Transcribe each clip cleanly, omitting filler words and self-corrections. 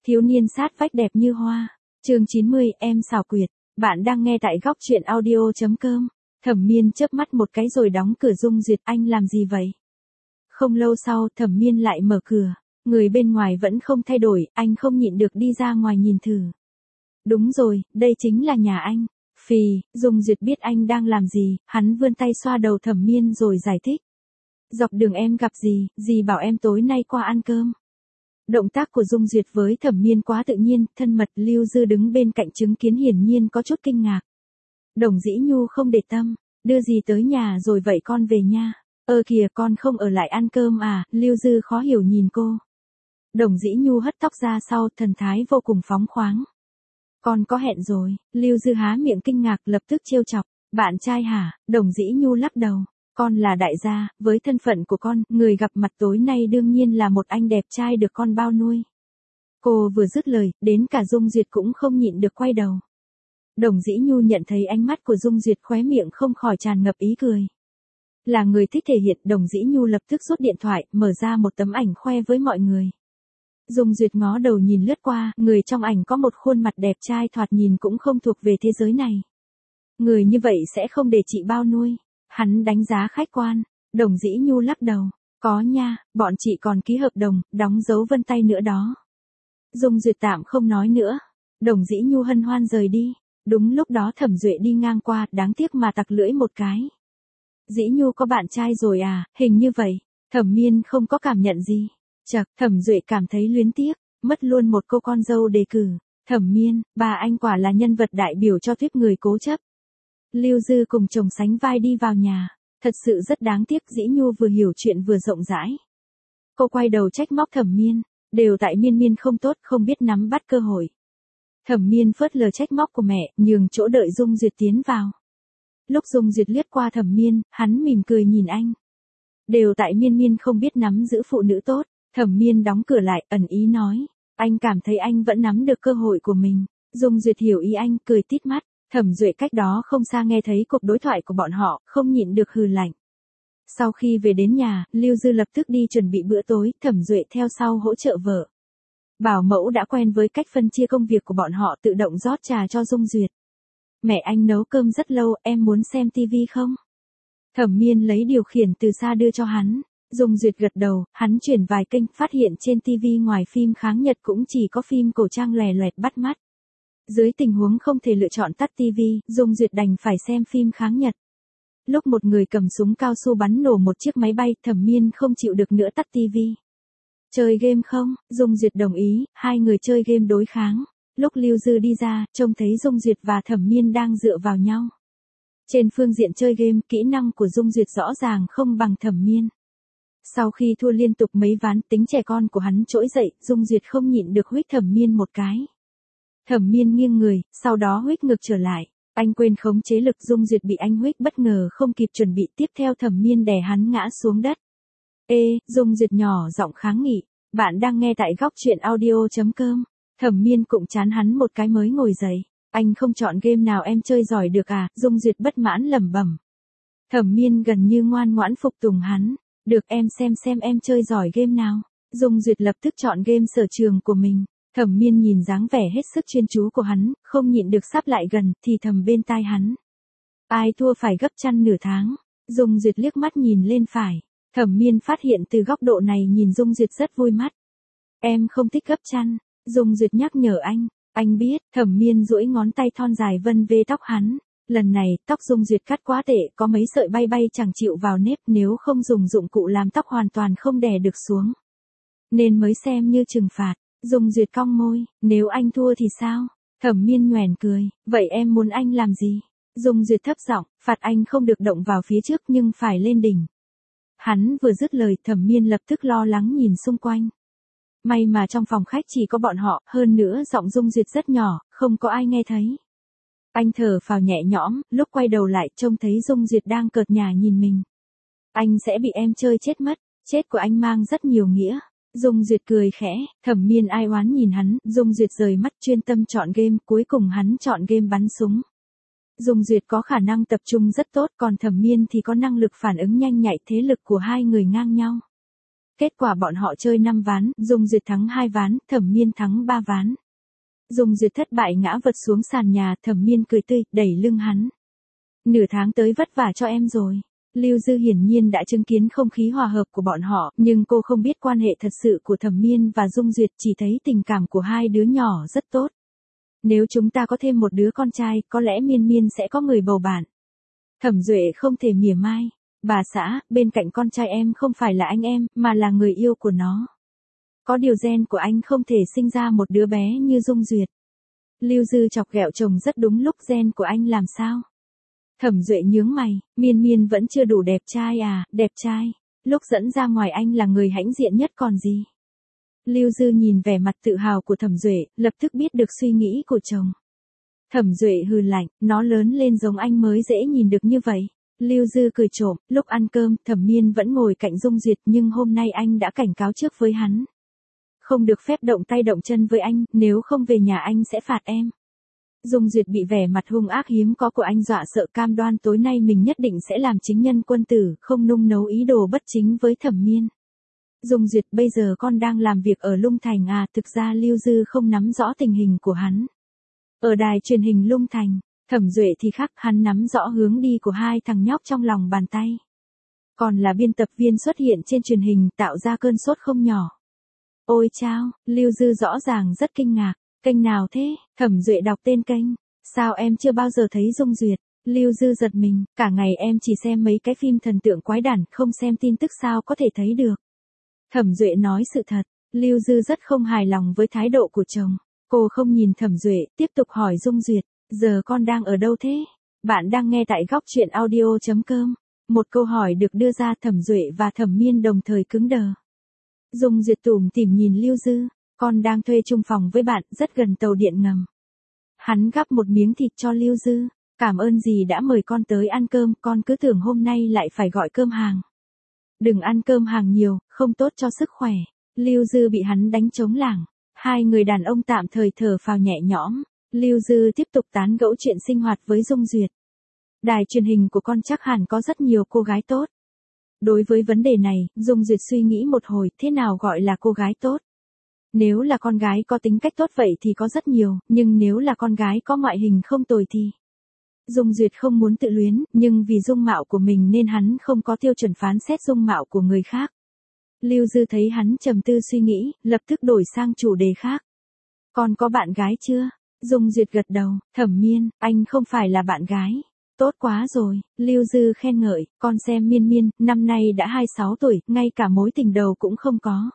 Thiếu niên sát vách đẹp như hoa. Chương 90, em xảo quyệt. Bạn đang nghe tại góc truyện audio.com. Thẩm Miên chớp mắt một cái rồi đóng cửa. Dung Duyệt, anh làm gì vậy? Không lâu sau, Thẩm Miên lại mở cửa. Người bên ngoài vẫn không thay đổi, anh không nhịn được đi ra ngoài nhìn thử. Đúng rồi, đây chính là nhà anh. Phì, Dung Duyệt biết anh đang làm gì, hắn vươn tay xoa đầu Thẩm Miên rồi giải thích. Dọc đường em gặp dì bảo em tối nay qua ăn cơm. Động tác của Dung Duyệt với Thẩm Miên quá tự nhiên, thân mật. Lưu Dư đứng bên cạnh chứng kiến hiển nhiên có chút kinh ngạc. Đồng Dĩ Nhu không để tâm, đưa dì tới nhà rồi vậy con về nha. Kìa, con không ở lại ăn cơm à? Lưu Dư khó hiểu nhìn cô. Đồng Dĩ Nhu hất tóc ra sau, thần thái vô cùng phóng khoáng. Con có hẹn rồi. Lưu Dư há miệng kinh ngạc, lập tức trêu chọc. Bạn trai hả? Đồng Dĩ Nhu lắc đầu. Con là đại gia, với thân phận của con, người gặp mặt tối nay đương nhiên là một anh đẹp trai được con bao nuôi. Cô vừa dứt lời, đến cả Dung Duyệt cũng không nhịn được quay đầu. Đồng Dĩ Nhu nhận thấy ánh mắt của Dung Duyệt, khóe miệng không khỏi tràn ngập ý cười. Là người thích thể hiện, Đồng Dĩ Nhu lập tức rút điện thoại, mở ra một tấm ảnh khoe với mọi người. Dung Duyệt ngó đầu nhìn lướt qua, người trong ảnh có một khuôn mặt đẹp trai thoạt nhìn cũng không thuộc về thế giới này. Người như vậy sẽ không để chị bao nuôi. Hắn đánh giá khách quan. Đồng Dĩ Nhu lắc đầu. Có nha, bọn chị còn ký hợp đồng, đóng dấu vân tay nữa đó. Dung Duyệt tạm không nói nữa. Đồng Dĩ Nhu hân hoan rời đi. Đúng lúc đó Thẩm Duệ đi ngang qua, đáng tiếc mà tặc lưỡi một cái. Dĩ Nhu có bạn trai rồi à? Hình như vậy. Thẩm Miên không có cảm nhận gì. Chậc, Thẩm Duệ cảm thấy luyến tiếc, mất luôn một cô con dâu đề cử. Thẩm Miên, bà anh quả là nhân vật đại biểu cho tuyếp người cố chấp. Lưu Dư cùng chồng sánh vai đi vào nhà. Thật sự rất đáng tiếc, Dĩ Nhu vừa hiểu chuyện vừa rộng rãi. Cô quay đầu trách móc Thẩm Miên. Đều tại Miên không tốt, không biết nắm bắt cơ hội. Thẩm Miên phớt lờ trách móc của mẹ, nhường chỗ đợi Dung Duyệt tiến vào. Lúc Dung Duyệt liếc qua Thẩm Miên, hắn mỉm cười nhìn anh. Đều tại Miên không biết nắm giữ phụ nữ tốt. Thẩm Miên đóng cửa lại, ẩn ý nói. Anh cảm thấy anh vẫn nắm được cơ hội của mình. Dung Duyệt hiểu ý anh, cười tít mắt. Thẩm Duệ cách đó không xa nghe thấy cuộc đối thoại của bọn họ, không nhịn được hừ lạnh. Sau khi về đến nhà, Lưu Dư lập tức đi chuẩn bị bữa tối, Thẩm Duệ theo sau hỗ trợ vợ. Bảo mẫu đã quen với cách phân chia công việc của bọn họ, tự động rót trà cho Dung Duyệt. Mẹ anh nấu cơm rất lâu, em muốn xem tivi không? Thẩm Miên lấy điều khiển từ xa đưa cho hắn. Dung Duyệt gật đầu, hắn chuyển vài kênh, phát hiện trên tivi ngoài phim kháng Nhật cũng chỉ có phim cổ trang lòe loẹt bắt mắt. Dưới tình huống không thể lựa chọn tắt tivi, Dung Duyệt đành phải xem phim kháng Nhật. Lúc một người cầm súng cao su bắn nổ một chiếc máy bay, Thẩm Miên không chịu được nữa tắt tivi. Chơi game không? Dung Duyệt đồng ý, hai người chơi game đối kháng. Lúc Lưu Dư đi ra, trông thấy Dung Duyệt và Thẩm Miên đang dựa vào nhau. Trên phương diện chơi game, kỹ năng của Dung Duyệt rõ ràng không bằng Thẩm Miên. Sau khi thua liên tục mấy ván, tính trẻ con của hắn trỗi dậy, Dung Duyệt không nhịn được huých Thẩm Miên một cái. Thẩm Miên nghiêng người, sau đó huých ngược trở lại. Anh quên khống chế lực, Dung Duyệt bị anh huých bất ngờ không kịp chuẩn bị, tiếp theo Thẩm Miên đè hắn ngã xuống đất. Dung Duyệt nhỏ giọng kháng nghị. Bạn đang nghe tại góc truyện audio.com. Thẩm Miên cũng chán hắn một cái mới ngồi dậy. Anh không chọn game nào em chơi giỏi được à? Dung Duyệt bất mãn lẩm bẩm. Thẩm Miên gần như ngoan ngoãn phục tùng hắn. Được, em xem em chơi giỏi game nào. Dung Duyệt lập tức chọn game sở trường của mình. Thẩm Miên nhìn dáng vẻ hết sức chuyên chú của hắn, không nhịn được sắp lại gần, thì thầm bên tai hắn. Ai thua phải gấp chăn nửa tháng. Dung Duyệt liếc mắt nhìn lên phải. Thẩm Miên phát hiện từ góc độ này nhìn Dung Duyệt rất vui mắt. Em không thích gấp chăn. Dung Duyệt nhắc nhở anh. Anh biết. Thẩm Miên duỗi ngón tay thon dài vân về tóc hắn. Lần này, tóc Dung Duyệt cắt quá tệ, có mấy sợi bay chẳng chịu vào nếp, nếu không dùng dụng cụ làm tóc hoàn toàn không đè được xuống. Nên mới xem như trừng phạt. Dung Duyệt cong môi, nếu anh thua thì sao? Thẩm Miên nhoẻn cười, vậy em muốn anh làm gì? Dung Duyệt thấp giọng, phạt anh không được động vào phía trước nhưng phải lên đỉnh. Hắn vừa dứt lời, Thẩm Miên lập tức lo lắng nhìn xung quanh. May mà trong phòng khách chỉ có bọn họ, hơn nữa giọng Dung Duyệt rất nhỏ, không có ai nghe thấy. Anh thở phào nhẹ nhõm, lúc quay đầu lại trông thấy Dung Duyệt đang cợt nhả nhìn mình. Anh sẽ bị em chơi chết mất, chết của anh mang rất nhiều nghĩa. Dung Duyệt cười khẽ, Thẩm Miên ai oán nhìn hắn, Dung Duyệt rời mắt chuyên tâm chọn game, cuối cùng hắn chọn game bắn súng. Dung Duyệt có khả năng tập trung rất tốt, còn Thẩm Miên thì có năng lực phản ứng nhanh nhạy, thế lực của hai người ngang nhau. Kết quả bọn họ chơi 5 ván, Dung Duyệt thắng 2 ván, Thẩm Miên thắng 3 ván. Dung Duyệt thất bại ngã vật xuống sàn nhà, Thẩm Miên cười tươi, đẩy lưng hắn. Nửa tháng tới vất vả cho em rồi. Lưu Dư hiển nhiên đã chứng kiến không khí hòa hợp của bọn họ, nhưng cô không biết quan hệ thật sự của Thẩm Miên và Dung Duyệt, chỉ thấy tình cảm của hai đứa nhỏ rất tốt. Nếu chúng ta có thêm một đứa con trai, có lẽ Miên Miên sẽ có người bầu bạn. Thẩm Duệ không thể mỉa mai. Bà xã, bên cạnh con trai em không phải là anh em, mà là người yêu của nó. Có điều gen của anh không thể sinh ra một đứa bé như Dung Duyệt. Lưu Dư chọc ghẹo chồng rất đúng lúc, gen của anh làm sao? Thẩm Duệ nhướng mày, Miên Miên vẫn chưa đủ đẹp trai à, đẹp trai. Lúc dẫn ra ngoài anh là người hãnh diện nhất còn gì. Lưu Dư nhìn vẻ mặt tự hào của Thẩm Duệ, lập tức biết được suy nghĩ của chồng. Thẩm Duệ hừ lạnh, nó lớn lên giống anh mới dễ nhìn được như vậy. Lưu Dư cười trộm, lúc ăn cơm, Thẩm Miên vẫn ngồi cạnh Dung Duyệt, nhưng hôm nay anh đã cảnh cáo trước với hắn. Không được phép động tay động chân với anh, nếu không về nhà anh sẽ phạt em. Dung Duyệt bị vẻ mặt hung ác hiếm có của anh dọa sợ, cam đoan tối nay mình nhất định sẽ làm chính nhân quân tử, không nung nấu ý đồ bất chính với Thẩm Miên. Dung Duyệt, bây giờ con đang làm việc ở Lung Thành à? Thực ra Lưu Dư không nắm rõ tình hình của hắn. Ở đài truyền hình Lung Thành, Thẩm Duệ thì khác, hắn nắm rõ hướng đi của hai thằng nhóc trong lòng bàn tay. Còn là biên tập viên xuất hiện trên truyền hình, tạo ra cơn sốt không nhỏ. Ôi chao, Lưu Dư rõ ràng rất kinh ngạc. Kênh nào thế? Thẩm Duệ đọc tên kênh. Sao em chưa bao giờ thấy Dung Duyệt? Lưu Dư giật mình, cả ngày em chỉ xem mấy cái phim thần tượng quái đản, không xem tin tức sao có thể thấy được. Thẩm Duệ nói sự thật, Lưu Dư rất không hài lòng với thái độ của chồng. Cô không nhìn Thẩm Duệ, tiếp tục hỏi Dung Duyệt, giờ con đang ở đâu thế? Bạn đang nghe tại góc truyện audio.com. Một câu hỏi được đưa ra, Thẩm Duệ và Thẩm Miên đồng thời cứng đờ. Dung Duyệt tủm tỉm nhìn Lưu Dư, con đang thuê chung phòng với bạn, rất gần tàu điện ngầm. Hắn gắp một miếng thịt cho Lưu Dư, cảm ơn dì đã mời con tới ăn cơm, con cứ tưởng hôm nay lại phải gọi cơm hàng. Đừng ăn cơm hàng nhiều, không tốt cho sức khỏe. Lưu Dư bị hắn đánh trống lảng. Hai người đàn ông tạm thời thở phào nhẹ nhõm. Lưu Dư tiếp tục tán gẫu chuyện sinh hoạt với Dung Duyệt. Đài truyền hình của con chắc hẳn có rất nhiều cô gái tốt. Đối với vấn đề này, Dung Duyệt suy nghĩ một hồi, thế nào gọi là cô gái tốt? Nếu là con gái có tính cách tốt vậy thì có rất nhiều, nhưng nếu là con gái có ngoại hình không tồi thì... Dung Duyệt không muốn tự luyến, nhưng vì dung mạo của mình nên hắn không có tiêu chuẩn phán xét dung mạo của người khác. Lưu Dư thấy hắn trầm tư suy nghĩ, lập tức đổi sang chủ đề khác. Con có bạn gái chưa? Dung Duyệt gật đầu, Thẩm Miên, anh không phải là bạn gái. Tốt quá rồi, Lưu Dư khen ngợi, con xem Miên Miên, năm nay đã 26 tuổi, ngay cả mối tình đầu cũng không có.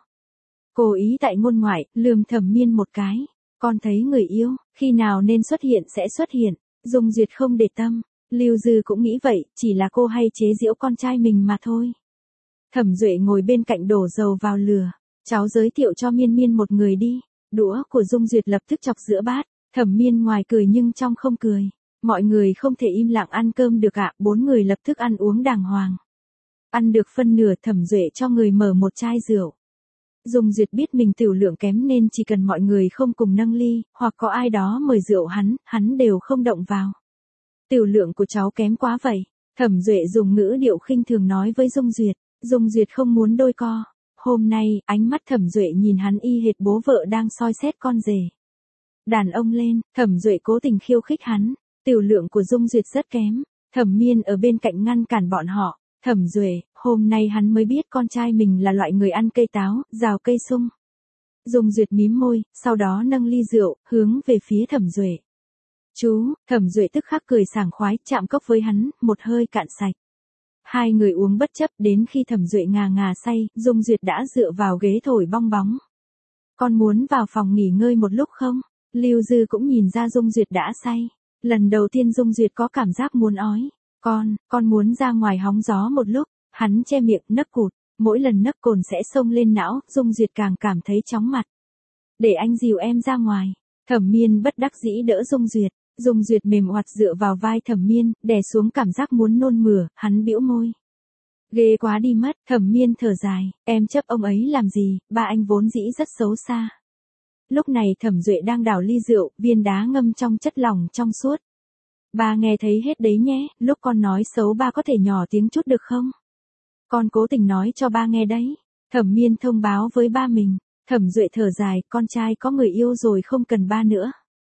Cố ý tại ngôn ngoại, lườm Thẩm Miên một cái. Con thấy người yêu, khi nào nên xuất hiện sẽ xuất hiện. Dung Duyệt không để tâm. Lưu Dư cũng nghĩ vậy, chỉ là cô hay chế giễu con trai mình mà thôi. Thẩm Duệ ngồi bên cạnh đổ dầu vào lửa. Cháu giới thiệu cho Miên Miên một người đi. Đũa của Dung Duyệt lập tức chọc giữa bát. Thẩm Miên ngoài cười nhưng trong không cười. Mọi người không thể im lặng ăn cơm được ạ, 4 người lập tức ăn uống đàng hoàng. Ăn được phân nửa, Thẩm Duệ cho người mở một chai rượu. Dung Duyệt biết mình tiểu lượng kém nên chỉ cần mọi người không cùng nâng ly, hoặc có ai đó mời rượu hắn đều không động vào. Tiểu lượng của cháu kém quá vậy. Thẩm Duệ dùng ngữ điệu khinh thường nói với Dung Duyệt. Dung Duyệt không muốn đôi co. Hôm nay, ánh mắt Thẩm Duệ nhìn hắn y hệt bố vợ đang soi xét con rể. Đàn ông lên, Thẩm Duệ cố tình khiêu khích hắn. Tiểu lượng của Dung Duyệt rất kém. Thẩm Miên ở bên cạnh ngăn cản bọn họ. Thẩm Duệ, hôm nay hắn mới biết con trai mình là loại người ăn cây táo, rào cây sung. Dung Duyệt mím môi, sau đó nâng ly rượu, hướng về phía Thẩm Duệ. Chú, Thẩm Duệ tức khắc cười sảng khoái, chạm cốc với hắn, một hơi cạn sạch. Hai người uống bất chấp, đến khi Thẩm Duệ ngà ngà say, Dung Duyệt đã dựa vào ghế thổi bong bóng. Con muốn vào phòng nghỉ ngơi một lúc không? Lưu Dư cũng nhìn ra Dung Duyệt đã say. Lần đầu tiên Dung Duyệt có cảm giác muốn ói. Con muốn ra ngoài hóng gió một lúc. Hắn che miệng, nấc cụt. Mỗi lần nấc cồn sẽ xông lên não, Dung Duyệt càng cảm thấy chóng mặt. Để anh dìu em ra ngoài. Thẩm Miên bất đắc dĩ đỡ Dung Duyệt. Dung Duyệt mềm oặt dựa vào vai Thẩm Miên, đè xuống cảm giác muốn nôn mửa, hắn bĩu môi. Ghê quá đi mất, Thẩm Miên thở dài, em chấp ông ấy làm gì, ba anh vốn dĩ rất xấu xa. Lúc này Thẩm Duệ đang đảo ly rượu, viên đá ngâm trong chất lỏng trong suốt. Ba nghe thấy hết đấy nhé, lúc con nói xấu ba có thể nhỏ tiếng chút được không? Con cố tình nói cho ba nghe đấy. Thẩm Miên thông báo với ba mình. Thẩm Duệ thở dài, con trai có người yêu rồi không cần ba nữa.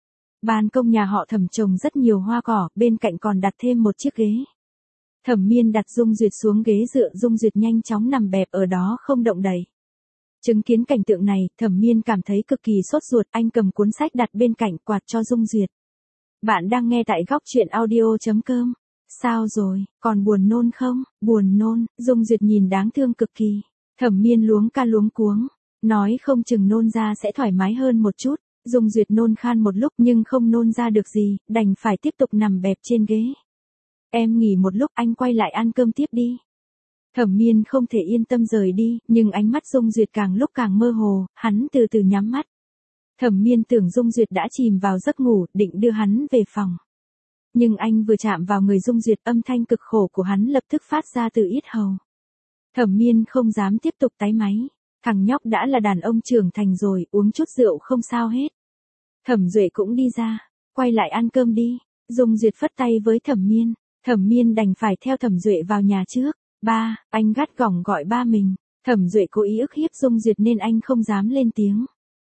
Ban công nhà họ Thẩm trồng rất nhiều hoa cỏ, bên cạnh còn đặt thêm một chiếc ghế. Thẩm Miên đặt Dung Duyệt xuống ghế dựa, Dung Duyệt nhanh chóng nằm bẹp ở đó không động đậy. Chứng kiến cảnh tượng này, Thẩm Miên cảm thấy cực kỳ sốt ruột, anh cầm cuốn sách đặt bên cạnh quạt cho Dung Duyệt. Bạn đang nghe tại góc truyện audio.com. Sao rồi, còn buồn nôn không? Buồn nôn, Dung Duyệt nhìn đáng thương cực kỳ. Thẩm Miên luống ca luống cuống, nói không chừng nôn ra sẽ thoải mái hơn một chút. Dung Duyệt nôn khan một lúc nhưng không nôn ra được gì, đành phải tiếp tục nằm bẹp trên ghế. Em nghỉ một lúc, anh quay lại ăn cơm tiếp đi. Thẩm Miên không thể yên tâm rời đi, nhưng ánh mắt Dung Duyệt càng lúc càng mơ hồ, hắn từ từ nhắm mắt. Thẩm Miên tưởng Dung Duyệt đã chìm vào giấc ngủ, định đưa hắn về phòng. Nhưng anh vừa chạm vào người Dung Duyệt, âm thanh cực khổ của hắn lập tức phát ra từ yết hầu. Thẩm Miên không dám tiếp tục táy máy. Thằng nhóc đã là đàn ông trưởng thành rồi, uống chút rượu không sao hết. Thẩm Duệ cũng đi ra, quay lại ăn cơm đi. Dung Duyệt phất tay với Thẩm Miên. Thẩm Miên đành phải theo Thẩm Duệ vào nhà trước. Ba, anh gắt gỏng gọi ba mình. Thẩm Duệ cố ý ức hiếp Dung Duyệt nên anh không dám lên tiếng.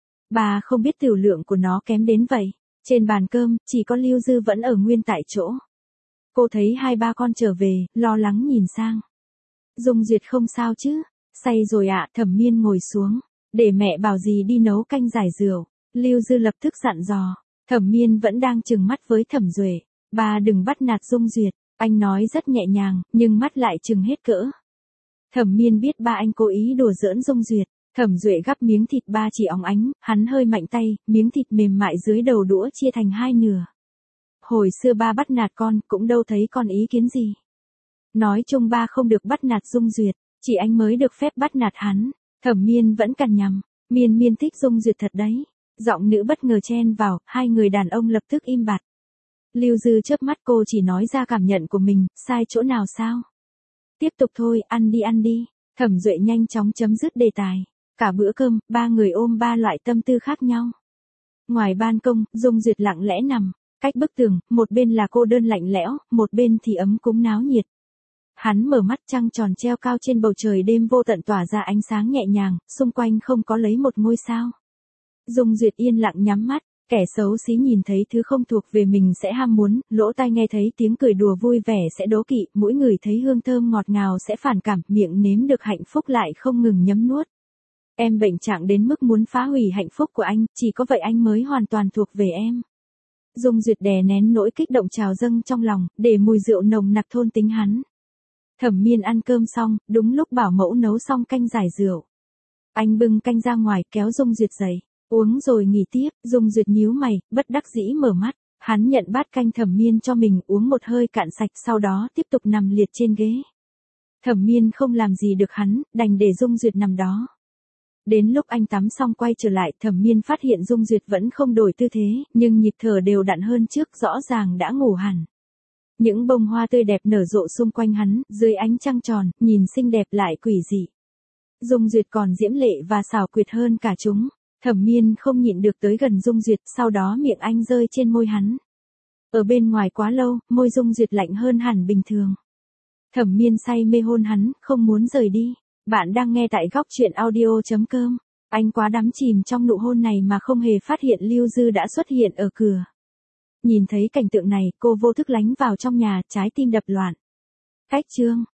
Bà không biết tiểu lượng của nó kém đến vậy. Trên bàn cơm, chỉ có Lưu Dư vẫn ở nguyên tại chỗ. Cô thấy hai ba con trở về, lo lắng nhìn sang. Dung Duyệt không sao chứ? Say rồi ạ. Thẩm Miên ngồi xuống. Để mẹ bảo gì đi nấu canh giải rượu. Lưu Dư lập tức dặn dò. Thẩm Miên vẫn đang trừng mắt với Thẩm Duệ. Bà đừng bắt nạt Dung Duyệt. Anh nói rất nhẹ nhàng, nhưng mắt lại trừng hết cỡ. Thẩm Miên biết ba anh cố ý đùa giỡn Dung Duyệt. Thẩm Duệ gắp miếng thịt ba chỉ óng ánh, hắn hơi mạnh tay, miếng thịt mềm mại dưới đầu đũa chia thành hai nửa. Hồi xưa ba bắt nạt con, cũng đâu thấy con ý kiến gì. Nói chung ba không được bắt nạt Dung Duyệt, chỉ anh mới được phép bắt nạt hắn. Thẩm Miên vẫn cằn nhằn. Miên thích Dung Duyệt thật đấy. Giọng nữ bất ngờ chen vào, hai người đàn ông lập tức im bặt. Lưu Dư chớp mắt, cô chỉ nói ra cảm nhận của mình, sai chỗ nào sao? Tiếp tục thôi, ăn đi. Thẩm Duệ nhanh chóng chấm dứt đề tài. Cả bữa cơm, ba người ôm ba loại tâm tư khác nhau. Ngoài ban công, Dung Duyệt lặng lẽ nằm, cách bức tường, một bên là cô đơn lạnh lẽo, một bên thì ấm cúng náo nhiệt. Hắn mở mắt, trăng tròn treo cao trên bầu trời đêm vô tận tỏa ra ánh sáng nhẹ nhàng, xung quanh không có lấy một ngôi sao. Dung Duyệt yên lặng nhắm mắt, kẻ xấu xí nhìn thấy thứ không thuộc về mình sẽ ham muốn, lỗ tai nghe thấy tiếng cười đùa vui vẻ sẽ đố kỵ, mũi người thấy hương thơm ngọt ngào sẽ phản cảm, miệng nếm được hạnh phúc lại không ngừng nhấm nuốt. Em bệnh trạng đến mức muốn phá hủy hạnh phúc của anh, chỉ có vậy anh mới hoàn toàn thuộc về em. Dung Duyệt đè nén nỗi kích động trào dâng trong lòng, để mùi rượu nồng nặc thôn tính hắn. Thẩm Miên ăn cơm xong, đúng lúc bảo mẫu nấu xong canh giải rượu. Anh bưng canh ra ngoài, kéo Dung Duyệt dậy. Uống rồi nghỉ tiếp. Dung Duyệt nhíu mày, bất đắc dĩ mở mắt. Hắn nhận bát canh Thẩm Miên cho mình, uống một hơi cạn sạch, sau đó tiếp tục nằm liệt trên ghế. Thẩm Miên không làm gì được hắn, đành để Dung Duyệt nằm đó. Đến lúc anh tắm xong quay trở lại, Thẩm Miên phát hiện Dung Duyệt vẫn không đổi tư thế, nhưng nhịp thở đều đặn hơn trước, rõ ràng đã ngủ hẳn. Những bông hoa tươi đẹp nở rộ xung quanh hắn, dưới ánh trăng tròn, nhìn xinh đẹp lại quỷ dị. Dung Duyệt còn diễm lệ và xảo quyệt hơn cả chúng. Thẩm Miên không nhịn được tới gần Dung Duyệt, sau đó miệng anh rơi trên môi hắn. Ở bên ngoài quá lâu, môi Dung Duyệt lạnh hơn hẳn bình thường. Thẩm Miên say mê hôn hắn, không muốn rời đi. Bạn đang nghe tại góc truyện audio.com. Anh quá đắm chìm trong nụ hôn này mà không hề phát hiện Lưu Dư đã xuất hiện ở cửa. Nhìn thấy cảnh tượng này, cô vô thức lánh vào trong nhà, trái tim đập loạn. Cách chương